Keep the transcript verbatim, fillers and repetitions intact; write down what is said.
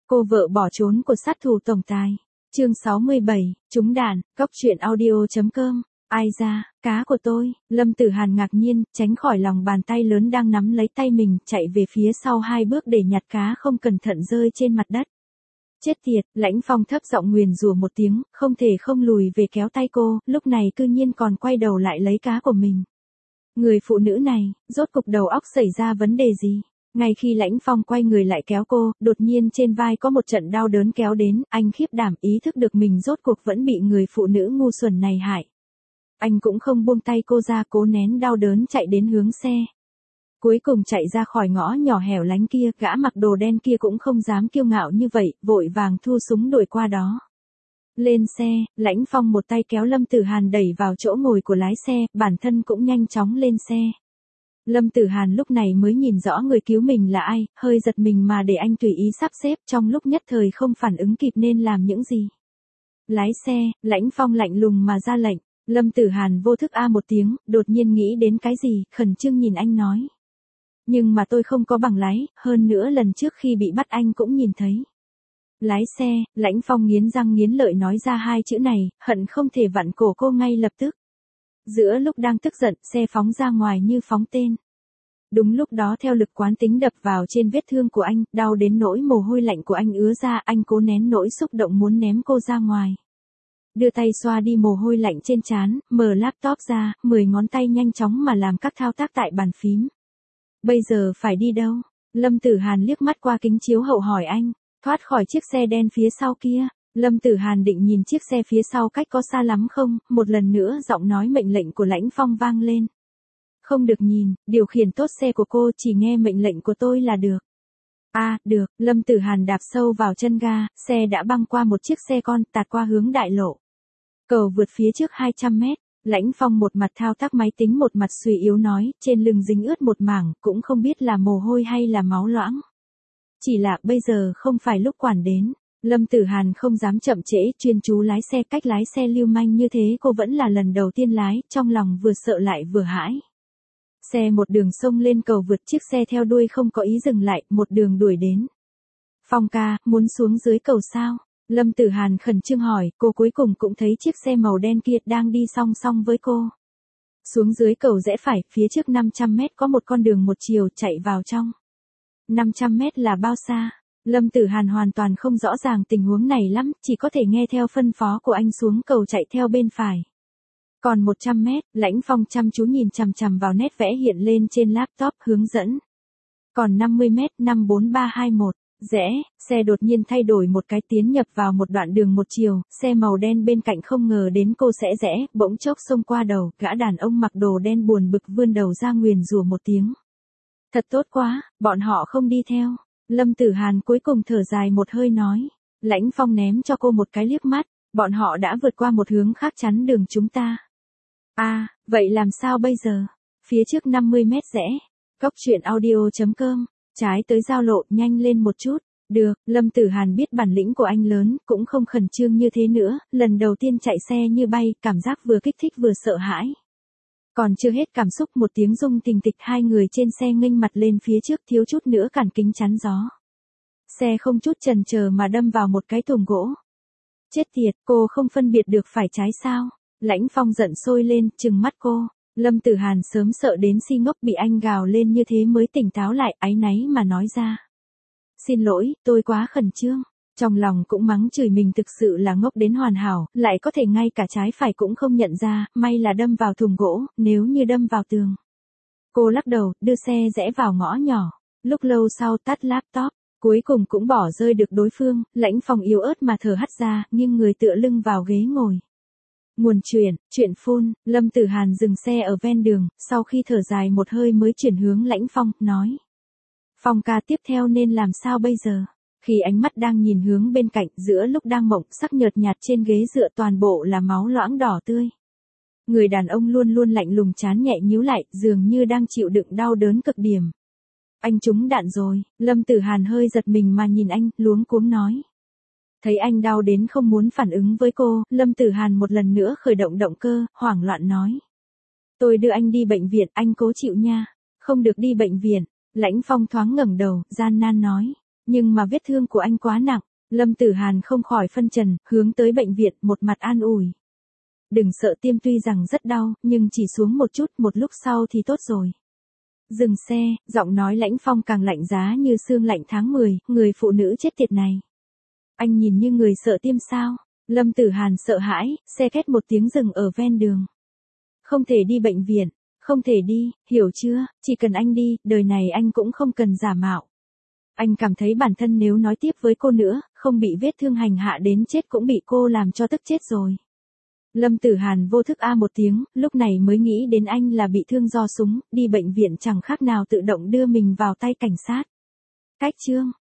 Cô vợ bỏ trốn của sát thủ tổng tài. Chương sáu mươi bảy, trúng đạn, cóc truyện audio.com. Ai ra, cá của tôi, Lâm Tử Hàn ngạc nhiên, tránh khỏi lòng bàn tay lớn đang nắm lấy tay mình, chạy về phía sau hai bước để nhặt cá không cẩn thận rơi trên mặt đất. Chết tiệt, Lãnh Phong thấp giọng nguyền rủa một tiếng, không thể không lùi về kéo tay cô, lúc này cư nhiên còn quay đầu lại lấy cá của mình. Người phụ nữ này, rốt cục đầu óc xảy ra vấn đề gì? Ngay khi Lãnh Phong quay người lại kéo cô, đột nhiên trên vai có một trận đau đớn kéo đến, anh khiếp đảm ý thức được mình rốt cuộc vẫn bị người phụ nữ ngu xuẩn này hại. Anh cũng không buông tay cô ra, cố nén đau đớn chạy đến hướng xe. Cuối cùng chạy ra khỏi ngõ nhỏ hẻo lánh kia, gã mặc đồ đen kia cũng không dám kiêu ngạo như vậy, vội vàng thu súng đuổi qua đó. Lên xe, Lãnh Phong một tay kéo Lâm Tử Hàn đẩy vào chỗ ngồi của lái xe, bản thân cũng nhanh chóng lên xe. Lâm Tử Hàn lúc này mới nhìn rõ người cứu mình là ai, hơi giật mình mà để anh tùy ý sắp xếp, trong lúc nhất thời không phản ứng kịp nên làm những gì. Lái xe, Lãnh Phong lạnh lùng mà ra lệnh. Lâm Tử Hàn vô thức a một tiếng, đột nhiên nghĩ đến cái gì, khẩn trương nhìn anh nói. Nhưng mà tôi không có bằng lái, hơn nữa lần trước khi bị bắt anh cũng nhìn thấy. Lái xe, Lãnh Phong nghiến răng nghiến lợi nói ra hai chữ này, hận không thể vặn cổ cô ngay lập tức. Giữa lúc đang tức giận, xe phóng ra ngoài như phóng tên. Đúng lúc đó theo lực quán tính đập vào trên vết thương của anh, đau đến nỗi mồ hôi lạnh của anh ứa ra, anh cố nén nỗi xúc động muốn ném cô ra ngoài. Đưa tay xoa đi mồ hôi lạnh trên trán, mở laptop ra, mười ngón tay nhanh chóng mà làm các thao tác tại bàn phím. Bây giờ phải đi đâu? Lâm Tử Hàn liếc mắt qua kính chiếu hậu hỏi anh. Thoát khỏi chiếc xe đen phía sau kia. Lâm Tử Hàn định nhìn chiếc xe phía sau cách có xa lắm không, một lần nữa giọng nói mệnh lệnh của Lãnh Phong vang lên. Không được nhìn, điều khiển tốt xe của cô, chỉ nghe mệnh lệnh của tôi là được. A, à, được, Lâm Tử Hàn đạp sâu vào chân ga, xe đã băng qua một chiếc xe con, tạt qua hướng đại lộ. Cầu vượt phía trước hai trăm mét, Lãnh Phong một mặt thao tác máy tính một mặt suy yếu nói, trên lưng dính ướt một mảng, cũng không biết là mồ hôi hay là máu loãng. Chỉ là bây giờ không phải lúc quản đến. Lâm Tử Hàn không dám chậm trễ, chuyên chú lái xe, cách lái xe lưu manh như thế cô vẫn là lần đầu tiên lái, trong lòng vừa sợ lại vừa hãi. Xe một đường xông lên cầu vượt, chiếc xe theo đuôi không có ý dừng lại, một đường đuổi đến. Phong ca, muốn xuống dưới cầu sao? Lâm Tử Hàn khẩn trương hỏi, cô cuối cùng cũng thấy chiếc xe màu đen kia đang đi song song với cô. Xuống dưới cầu rẽ phải, phía trước năm trăm mét có một con đường một chiều chạy vào trong. năm trăm mét là bao xa? Lâm Tử Hàn hoàn toàn không rõ ràng tình huống này lắm, chỉ có thể nghe theo phân phó của anh xuống cầu chạy theo bên phải. Còn một trăm mét, Lãnh Phong chăm chú nhìn chằm chằm vào nét vẽ hiện lên trên laptop hướng dẫn. Còn năm mươi mét, năm bốn ba hai một, rẽ, xe đột nhiên thay đổi một cái tiến nhập vào một đoạn đường một chiều, xe màu đen bên cạnh không ngờ đến cô sẽ rẽ, bỗng chốc xông qua đầu, gã đàn ông mặc đồ đen buồn bực vươn đầu ra nguyền rủa một tiếng. Thật tốt quá, bọn họ không đi theo. Lâm Tử Hàn cuối cùng thở dài một hơi nói. Lãnh Phong ném cho cô một cái liếc mắt, bọn họ đã vượt qua một hướng khác chắn đường chúng ta. A, à, vậy làm sao bây giờ? Phía trước năm mươi mét rẽ. Cóc truyện audio.com. Trái tới giao lộ, nhanh lên một chút. Được, Lâm Tử Hàn biết bản lĩnh của anh lớn, cũng không khẩn trương như thế nữa, lần đầu tiên chạy xe như bay, cảm giác vừa kích thích vừa sợ hãi. Còn chưa hết cảm xúc, một tiếng rung thình thịch, hai người trên xe nghênh mặt lên phía trước, thiếu chút nữa cản kính chắn gió. Xe không chút chần chờ mà đâm vào một cái thùng gỗ. Chết tiệt, cô không phân biệt được phải trái sao? Lãnh Phong giận sôi lên, trừng mắt cô. Lâm Tử Hàn sớm sợ đến si ngốc, bị anh gào lên như thế mới tỉnh táo lại, áy náy mà nói ra. Xin lỗi, tôi quá khẩn trương. Trong lòng cũng mắng chửi mình thực sự là ngốc đến hoàn hảo, lại có thể ngay cả trái phải cũng không nhận ra, may là đâm vào thùng gỗ, nếu như đâm vào tường. Cô lắc đầu, đưa xe rẽ vào ngõ nhỏ. Lúc lâu sau tắt laptop, cuối cùng cũng bỏ rơi được đối phương, Lãnh Phong yếu ớt mà thở hắt ra, nghiêng người tựa lưng vào ghế ngồi. Nguồn chuyện, chuyện phun, Lâm Tử Hàn dừng xe ở ven đường, sau khi thở dài một hơi mới chuyển hướng Lãnh Phong, nói. Phong ca, tiếp theo nên làm sao bây giờ? Khi ánh mắt đang nhìn hướng bên cạnh, giữa lúc đang mộng, sắc nhợt nhạt trên ghế dựa toàn bộ là máu loãng đỏ tươi. Người đàn ông luôn luôn lạnh lùng, trán nhẹ nhíu lại, dường như đang chịu đựng đau đớn cực điểm. Anh trúng đạn rồi. Lâm Tử Hàn hơi giật mình mà nhìn anh, luống cuống nói. Thấy anh đau đến không muốn phản ứng với cô, Lâm Tử Hàn một lần nữa khởi động động cơ, hoảng loạn nói. Tôi đưa anh đi bệnh viện, anh cố chịu nha. Không được đi bệnh viện. Lãnh Phong thoáng ngẩng đầu, gian nan nói. Nhưng mà vết thương của anh quá nặng, Lâm Tử Hàn không khỏi phân trần, hướng tới bệnh viện, một mặt an ủi. Đừng sợ tiêm, tuy rằng rất đau, nhưng chỉ xuống một chút, một lúc sau thì tốt rồi. Dừng xe, giọng nói Lãnh Phong càng lạnh giá như sương lạnh tháng mười, người phụ nữ chết tiệt này. Anh nhìn như người sợ tiêm sao? Lâm Tử Hàn sợ hãi, xe két một tiếng dừng ở ven đường. Không thể đi bệnh viện, không thể đi, hiểu chưa, chỉ cần anh đi, đời này anh cũng không cần giả mạo. Anh cảm thấy bản thân nếu nói tiếp với cô nữa, không bị vết thương hành hạ đến chết cũng bị cô làm cho tức chết rồi. Lâm Tử Hàn vô thức a một tiếng, lúc này mới nghĩ đến anh là bị thương do súng, đi bệnh viện chẳng khác nào tự động đưa mình vào tay cảnh sát. Cách chương